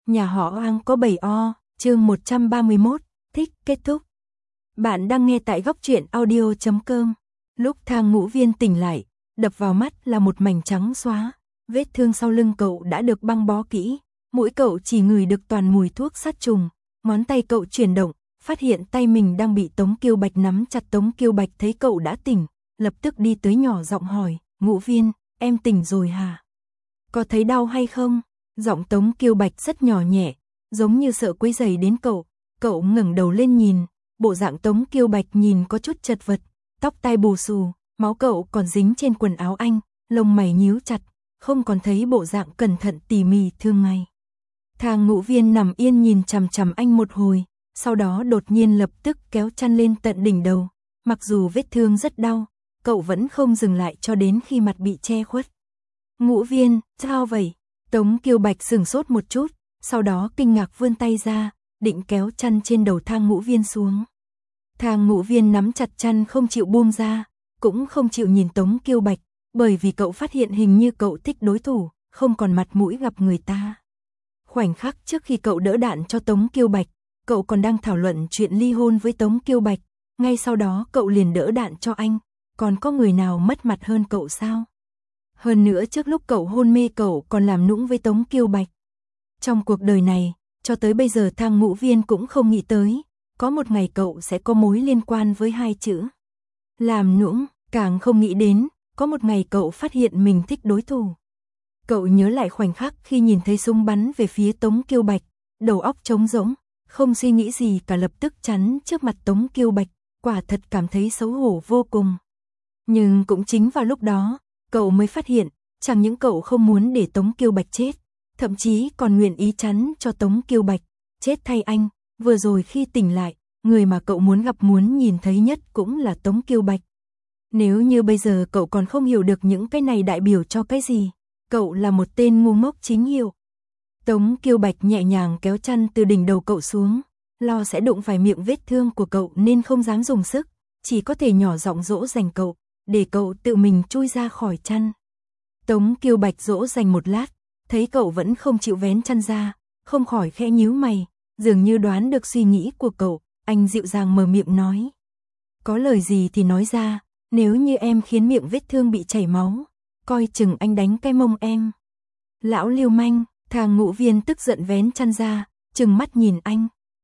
Nhà họ Ang có 7 o, chương 131, thích kết thúc. Bạn đang nghe tại góc truyện audio.com. Lúc Thang Ngũ Viên tỉnh lại, đập vào mắt là một mảnh trắng xóa. Vết thương sau lưng cậu đã được băng bó kỹ, mũi cậu chỉ ngửi được toàn mùi thuốc sát trùng. Ngón tay cậu chuyển động, phát hiện tay mình đang bị Tống Kiêu Bạch nắm chặt. Tống Kiêu Bạch thấy cậu đã tỉnh, lập tức đi tới nhỏ giọng hỏi, Ngũ Viên, em tỉnh rồi hả? Có thấy đau hay không? Giọng Tống Kiêu Bạch rất nhỏ nhẹ, giống như sợ quấy rầy đến cậu. Cậu ngẩng đầu lên nhìn, bộ dạng Tống Kiêu Bạch nhìn có chút chật vật, tóc tai bù xù, máu cậu còn dính trên quần áo anh, lông mày nhíu chặt, không còn thấy bộ dạng cẩn thận tỉ mỉ thường ngày. Thang Ngũ Viên nằm yên nhìn chằm chằm anh một hồi, sau đó đột nhiên lập tức kéo chăn lên tận đỉnh đầu. Mặc dù vết thương rất đau, cậu vẫn không dừng lại cho đến khi mặt bị che khuất. Ngũ Viên, sao vậy? Tống Kiêu Bạch sửng sốt một chút, sau đó kinh ngạc vươn tay ra, định kéo chăn trên đầu Thang Ngũ Viên xuống. Thang Ngũ Viên nắm chặt chăn không chịu buông ra, cũng không chịu nhìn Tống Kiêu Bạch, bởi vì cậu phát hiện hình như cậu thích đối thủ, không còn mặt mũi gặp người ta. Khoảnh khắc trước khi cậu đỡ đạn cho Tống Kiêu Bạch, cậu còn đang thảo luận chuyện ly hôn với Tống Kiêu Bạch, ngay sau đó cậu liền đỡ đạn cho anh, còn có người nào mất mặt hơn cậu sao? Hơn nữa trước lúc cậu hôn mê cậu còn làm nũng với Tống Kiêu Bạch. Trong cuộc đời này, cho tới bây giờ Thang Ngũ Viên cũng không nghĩ tới, có một ngày cậu sẽ có mối liên quan với hai chữ làm nũng, càng không nghĩ đến, có một ngày cậu phát hiện mình thích đối thủ. Cậu nhớ lại khoảnh khắc khi nhìn thấy súng bắn về phía Tống Kiêu Bạch, đầu óc trống rỗng, không suy nghĩ gì cả lập tức chắn trước mặt Tống Kiêu Bạch, quả thật cảm thấy xấu hổ vô cùng. Nhưng cũng chính vào lúc đó, cậu mới phát hiện, chẳng những cậu không muốn để Tống Kiêu Bạch chết, thậm chí còn nguyện ý chắn cho Tống Kiêu Bạch chết thay anh. Vừa rồi khi tỉnh lại, người mà cậu muốn gặp muốn nhìn thấy nhất cũng là Tống Kiêu Bạch. Nếu như bây giờ cậu còn không hiểu được những cái này đại biểu cho cái gì, cậu là một tên ngu ngốc chính hiệu. Tống Kiêu Bạch nhẹ nhàng kéo chăn từ đỉnh đầu cậu xuống, lo sẽ đụng phải miệng vết thương của cậu nên không dám dùng sức, chỉ có thể nhỏ giọng dỗ dành cậu, để cậu tự mình chui ra khỏi chăn. Tống Kiêu Bạch dỗ dành một lát, thấy cậu vẫn không chịu vén chăn ra, không khỏi khẽ nhíu mày, dường như đoán được suy nghĩ của cậu, anh dịu dàng mở miệng nói. Có lời gì thì nói ra, nếu như em khiến miệng vết thương bị chảy máu, coi chừng anh đánh cái mông em. Lão lưu manh, Thang Ngũ Viên tức giận vén chăn ra, trừng mắt nhìn anh.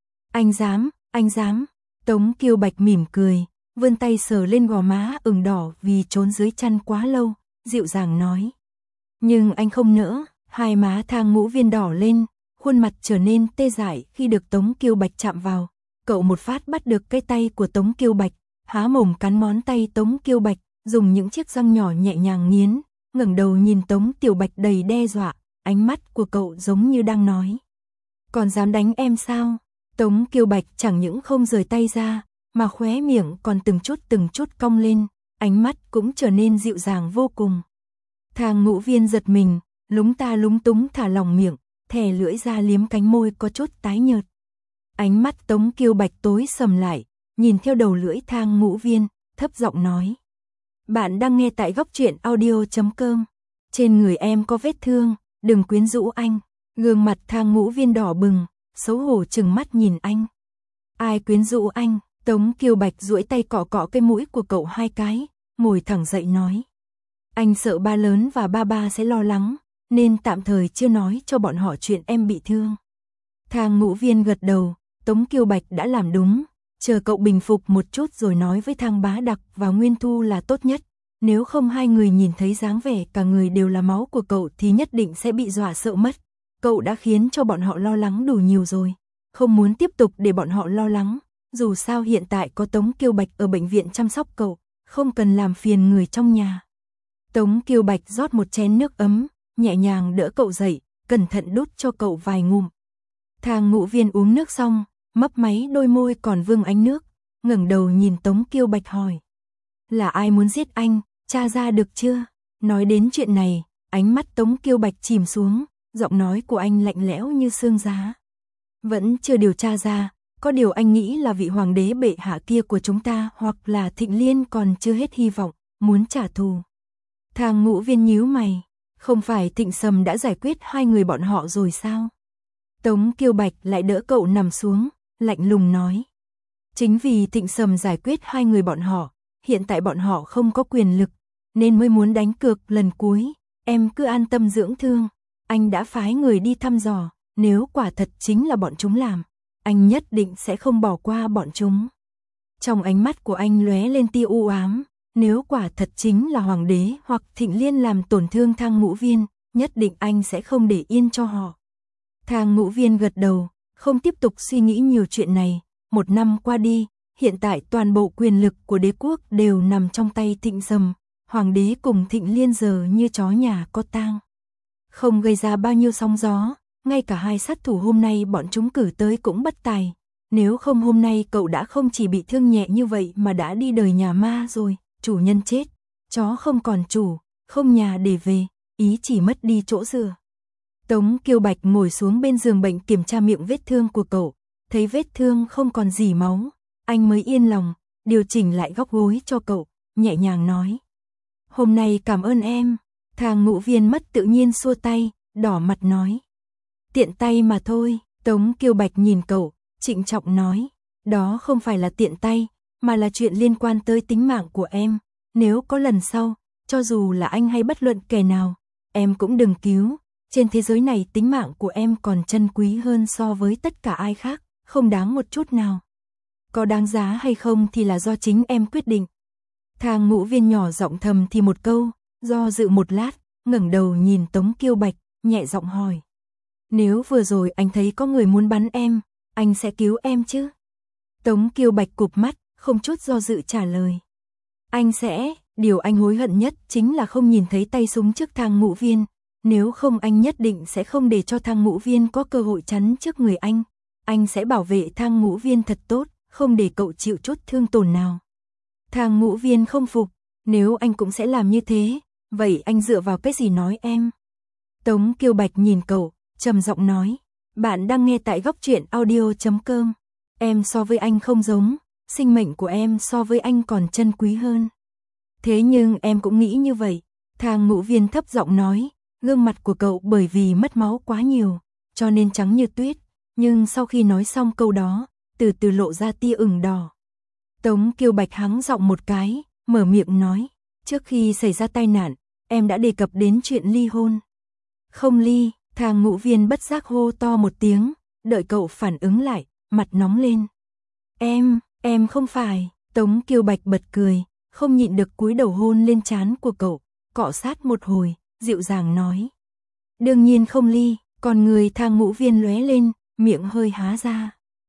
Anh dám. Tống Kiêu Bạch mỉm cười, vươn tay sờ lên gò má ửng đỏ vì trốn dưới chăn quá lâu, dịu dàng nói. Nhưng anh không nỡ, hai má Thang Ngũ Viên đỏ lên, khuôn mặt trở nên tê dại khi được Tống Kiêu Bạch chạm vào. Cậu một phát bắt được cái tay của Tống Kiêu Bạch, há mồm cắn ngón tay Tống Kiêu Bạch, dùng những chiếc răng nhỏ nhẹ nhàng nghiến, ngẩng đầu nhìn Tống Tiểu Bạch đầy đe dọa, ánh mắt của cậu giống như đang nói. Còn dám đánh em sao? Tống Kiêu Bạch chẳng những không rời tay ra, mà khóe miệng còn từng chút cong lên, ánh mắt cũng trở nên dịu dàng vô cùng. Thang Ngũ Viên giật mình, lúng ta lúng túng thả lỏng miệng, thè lưỡi ra liếm cánh môi có chút tái nhợt. Ánh mắt Tống Kiêu Bạch tối sầm lại, nhìn theo đầu lưỡi Thang Ngũ Viên, thấp giọng nói. Bạn đang nghe tại góc truyện audio.com. Trên người em có vết thương, đừng quyến rũ anh. Gương mặt Thang Ngũ Viên đỏ bừng, xấu hổ trừng mắt nhìn anh. Ai quyến rũ anh? Tống Kiêu Bạch duỗi tay cọ cọ cái mũi của cậu hai cái, ngồi thẳng dậy nói. Anh sợ ba lớn và ba sẽ lo lắng, nên tạm thời chưa nói cho bọn họ chuyện em bị thương. Thang Ngũ Viên gật đầu, Tống Kiêu Bạch đã làm đúng, chờ cậu bình phục một chút rồi nói với Thang Bá Đặc và Nguyên Thu là tốt nhất. Nếu không hai người nhìn thấy dáng vẻ cả người đều là máu của cậu thì nhất định sẽ bị dọa sợ mất. Cậu đã khiến cho bọn họ lo lắng đủ nhiều rồi, không muốn tiếp tục để bọn họ lo lắng. Dù sao hiện tại có Tống Kiêu Bạch ở bệnh viện chăm sóc cậu, không cần làm phiền người trong nhà. Tống Kiêu Bạch rót một chén nước ấm, nhẹ nhàng đỡ cậu dậy, cẩn thận đút cho cậu vài ngụm. Thang Ngũ Viên uống nước xong, mấp máy đôi môi còn vương ánh nước, ngẩng đầu nhìn Tống Kiêu Bạch hỏi. Là ai muốn giết anh, tra ra được chưa? Nói đến chuyện này, ánh mắt Tống Kiêu Bạch chìm xuống, giọng nói của anh lạnh lẽo như xương giá. Vẫn chưa điều tra ra, có điều anh nghĩ là vị hoàng đế bệ hạ kia của chúng ta hoặc là Thịnh Liên còn chưa hết hy vọng, muốn trả thù. Thang Ngũ Viên nhíu mày, không phải Thịnh Sầm đã giải quyết hai người bọn họ rồi sao? Tống Kiêu Bạch lại đỡ cậu nằm xuống, lạnh lùng nói. Chính vì Thịnh Sầm giải quyết hai người bọn họ, hiện tại bọn họ không có quyền lực, nên mới muốn đánh cược lần cuối, em cứ an tâm dưỡng thương, anh đã phái người đi thăm dò, nếu quả thật chính là bọn chúng làm, anh nhất định sẽ không bỏ qua bọn chúng. Trong ánh mắt của anh lóe lên tia u ám, nếu quả thật chính là Hoàng đế hoặc Thịnh Liên làm tổn thương Thang Ngũ Viên, nhất định anh sẽ không để yên cho họ. Thang Ngũ Viên gật đầu, không tiếp tục suy nghĩ nhiều chuyện này. Một năm qua đi, hiện tại toàn bộ quyền lực của đế quốc đều nằm trong tay Thịnh Sầm, Hoàng đế cùng Thịnh Liên giờ như chó nhà có tang. Không gây ra bao nhiêu sóng gió, ngay cả hai sát thủ hôm nay bọn chúng cử tới cũng bất tài. Nếu không hôm nay cậu đã không chỉ bị thương nhẹ như vậy mà đã đi đời nhà ma rồi, chủ nhân chết, chó không còn chủ, không nhà để về, ý chỉ mất đi chỗ dựa. Tống Kiêu Bạch ngồi xuống bên giường bệnh kiểm tra miệng vết thương của cậu, thấy vết thương không còn gì máu, anh mới yên lòng, điều chỉnh lại góc gối cho cậu, nhẹ nhàng nói. Hôm nay cảm ơn em. Thang Ngũ Viên mất tự nhiên xua tay, đỏ mặt nói. Tiện tay mà thôi. Tống Kiêu Bạch nhìn cậu, trịnh trọng nói. Đó không phải là tiện tay, mà là chuyện liên quan tới tính mạng của em. Nếu có lần sau, cho dù là anh hay bất luận kẻ nào, em cũng đừng cứu. Trên thế giới này tính mạng của em còn trân quý hơn so với tất cả ai khác, không đáng một chút nào. Có đáng giá hay không thì là do chính em quyết định. Thang Ngũ Viên nhỏ giọng thầm thì một câu, do dự một lát, ngẩng đầu nhìn Tống Kiêu Bạch, nhẹ giọng hỏi. Nếu vừa rồi anh thấy có người muốn bắn em, anh sẽ cứu em chứ? Tống Kiêu Bạch cụp mắt, không chút do dự trả lời. Anh sẽ, điều anh hối hận nhất chính là không nhìn thấy tay súng trước Thang Ngũ Viên. Nếu không anh nhất định sẽ không để cho Thang Ngũ Viên có cơ hội chắn trước người anh. Anh sẽ bảo vệ Thang Ngũ Viên thật tốt, không để cậu chịu chút thương tổn nào. Thang Ngũ Viên không phục, nếu anh cũng sẽ làm như thế, vậy anh dựa vào cái gì nói em? Tống Kiêu Bạch nhìn cậu, trầm giọng nói, bạn đang nghe tại góc truyện audio.com. Em so với anh không giống, sinh mệnh của em so với anh còn trân quý hơn. Thế nhưng em cũng nghĩ như vậy. Thang Ngũ Viên thấp giọng nói, gương mặt của cậu bởi vì mất máu quá nhiều, cho nên trắng như tuyết, nhưng sau khi nói xong câu đó, từ từ lộ ra tia ửng đỏ. Tống Kiêu Bạch hắng giọng một cái, mở miệng nói, trước khi xảy ra tai nạn, em đã đề cập đến chuyện ly hôn. Không ly. Thang Ngũ Viên bất giác hô to một tiếng, đợi cậu phản ứng lại, mặt nóng lên. Em không phải. Tống Kiêu Bạch bật cười, không nhịn được cúi đầu hôn lên trán của cậu, cọ sát một hồi, dịu dàng nói. Đương nhiên không ly. Còn người Thang Ngũ Viên lóe lên, miệng hơi há ra.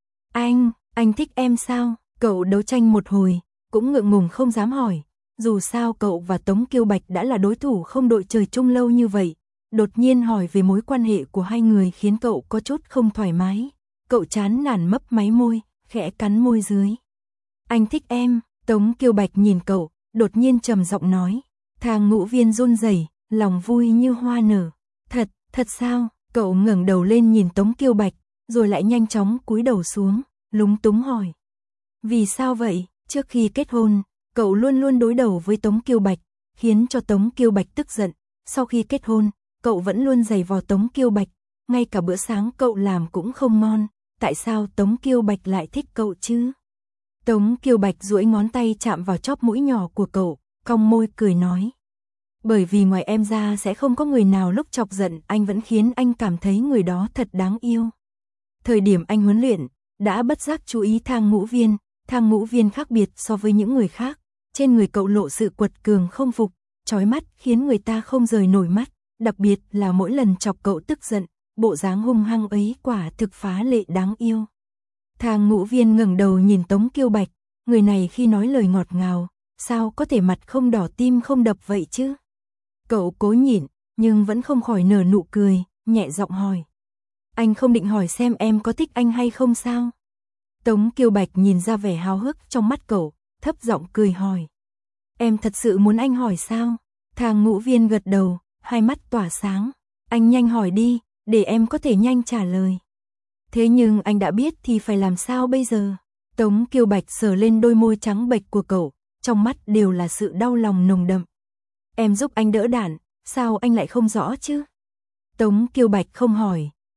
Anh thích em sao? Cậu đấu tranh một hồi, cũng ngượng ngùng không dám hỏi. Dù sao cậu và Tống Kiêu Bạch đã là đối thủ không đội trời chung lâu như vậy. Đột nhiên hỏi về mối quan hệ của hai người khiến cậu có chút không thoải mái. Cậu chán nản mấp máy môi, khẽ cắn môi dưới. Anh thích em. Tống Kiêu Bạch nhìn cậu, đột nhiên trầm giọng nói. Thang Ngũ Viên run rẩy, lòng vui như hoa nở. Thật sao? Cậu ngẩng đầu lên nhìn Tống Kiêu Bạch, rồi lại nhanh chóng cúi đầu xuống, lúng túng hỏi. Vì sao vậy? Trước khi kết hôn, cậu luôn luôn đối đầu với Tống Kiêu Bạch, khiến cho Tống Kiêu Bạch tức giận. Sau khi kết hôn, cậu vẫn luôn giày vò Tống Kiêu Bạch, ngay cả bữa sáng cậu làm cũng không ngon. Tại sao Tống Kiêu Bạch lại thích cậu chứ? Tống Kiêu Bạch duỗi ngón tay chạm vào chóp mũi nhỏ của cậu, cong môi cười nói. Bởi vì ngoài em ra sẽ không có người nào lúc chọc giận anh vẫn khiến anh cảm thấy người đó thật đáng yêu. Thời điểm anh huấn luyện, đã bất giác chú ý Thang Ngũ Viên. Thang Ngũ Viên khác biệt so với những người khác, trên người cậu lộ sự quật cường không phục, chói mắt khiến người ta không rời nổi mắt, đặc biệt là mỗi lần chọc cậu tức giận, bộ dáng hung hăng ấy quả thực phá lệ đáng yêu. Thang Ngũ Viên ngẩng đầu nhìn Tống Kiêu Bạch, người này khi nói lời ngọt ngào, sao có thể mặt không đỏ tim không đập vậy chứ? Cậu cố nhịn, nhưng vẫn không khỏi nở nụ cười, nhẹ giọng hỏi. Anh không định hỏi xem em có thích anh hay không sao? Tống Kiêu Bạch nhìn ra vẻ háo hức trong mắt cậu, thấp giọng cười hỏi. Em thật sự muốn anh hỏi sao? Thang Ngũ Viên gật đầu, hai mắt tỏa sáng. Anh nhanh hỏi đi, để em có thể nhanh trả lời. Thế nhưng anh đã biết thì phải làm sao bây giờ? Tống Kiêu Bạch sờ lên đôi môi trắng bệch của cậu, trong mắt đều là sự đau lòng nồng đậm. Em giúp anh đỡ đạn, sao anh lại không rõ chứ? Tống Kiêu Bạch không hỏi,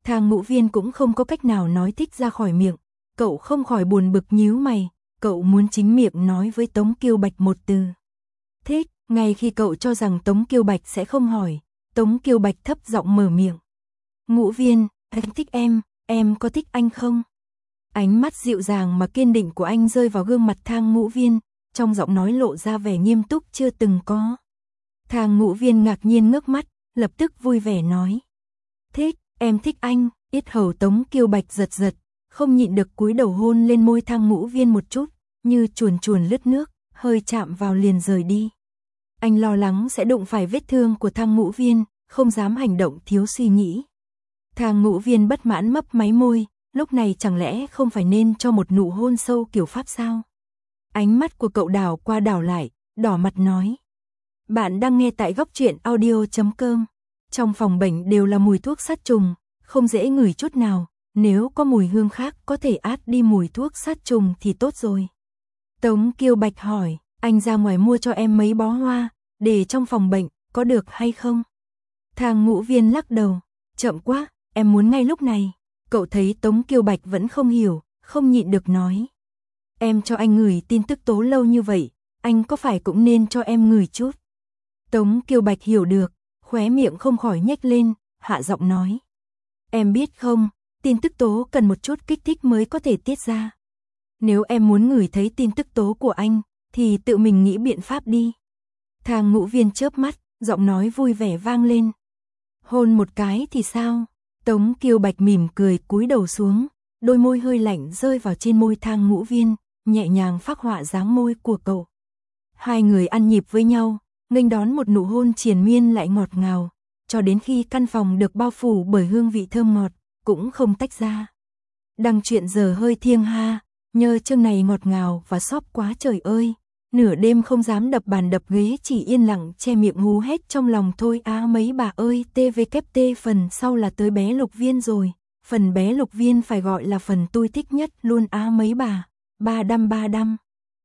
Thang Ngũ Viên cũng không có cách nào nói thích ra khỏi miệng, cậu không khỏi buồn bực nhíu mày, cậu muốn chính miệng nói với Tống Kiều Bạch một từ. Thích, ngay khi cậu cho rằng Tống Kiều Bạch sẽ không hỏi, Tống Kiều Bạch thấp giọng mở miệng. Ngũ Viên, anh thích em có thích anh không? Ánh mắt dịu dàng mà kiên định của anh rơi vào gương mặt Thang Ngũ Viên, trong giọng nói lộ ra vẻ nghiêm túc chưa từng có. Thang Ngũ Viên ngạc nhiên ngước mắt, lập tức vui vẻ nói. Thích, em thích anh, yết hầu Tống Kiều Bạch giật giật, không nhịn được cúi đầu hôn lên môi Thang Ngũ Viên một chút, như chuồn chuồn lướt nước, hơi chạm vào liền rời đi. Anh lo lắng sẽ đụng phải vết thương của Thang Ngũ Viên, không dám hành động thiếu suy nghĩ. Thang Ngũ Viên bất mãn mấp máy môi, lúc này chẳng lẽ không phải nên cho một nụ hôn sâu kiểu Pháp sao? Ánh mắt của cậu đảo qua đảo lại, đỏ mặt nói. Bạn đang nghe tại góc truyện audio.com. Trong phòng bệnh đều là mùi thuốc sát trùng, không dễ ngửi chút nào, nếu có mùi hương khác có thể át đi mùi thuốc sát trùng thì tốt rồi. Tống Kiều Bạch hỏi, anh ra ngoài mua cho em mấy bó hoa, để trong phòng bệnh, có được hay không? Thang Ngũ Viên lắc đầu, chậm quá, em muốn ngay lúc này. Cậu thấy Tống Kiều Bạch vẫn không hiểu, không nhịn được nói. Em cho anh ngửi tin tức tố lâu như vậy, anh có phải cũng nên cho em ngửi chút? Tống Kiều Bạch hiểu được, khóe miệng không khỏi nhếch lên, hạ giọng nói. Em biết không, tin tức tố cần một chút kích thích mới có thể tiết ra. Nếu em muốn ngửi thấy tin tức tố của anh, thì tự mình nghĩ biện pháp đi. Thang Ngũ Viên chớp mắt, giọng nói vui vẻ vang lên. Hôn một cái thì sao? Tống Kiều Bạch mỉm cười cúi đầu xuống, đôi môi hơi lạnh rơi vào trên môi Thang Ngũ Viên, nhẹ nhàng phác họa dáng môi của cậu. Hai người ăn nhịp với nhau, nghênh đón một nụ hôn triền miên lại ngọt ngào, cho đến khi căn phòng được bao phủ bởi hương vị thơm ngọt, cũng không tách ra. Đăng truyện giờ hơi thiêng ha, nhờ chương này ngọt ngào và xóp quá trời ơi. Nửa đêm không dám đập bàn đập ghế, chỉ yên lặng che miệng hú hét trong lòng thôi á mấy bà ơi. TVKT phần sau là tới bé Lục Viên rồi, phần bé Lục Viên phải gọi là phần tôi thích nhất luôn á mấy bà. Ba đăm.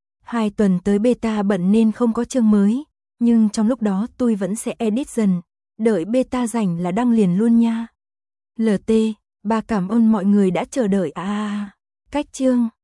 2 tuần tới beta bận nên không có chương mới, nhưng trong lúc đó tôi vẫn sẽ edit dần, đợi beta rảnh là đăng liền luôn nha. LT, bà cảm ơn mọi người đã chờ đợi. Cách chương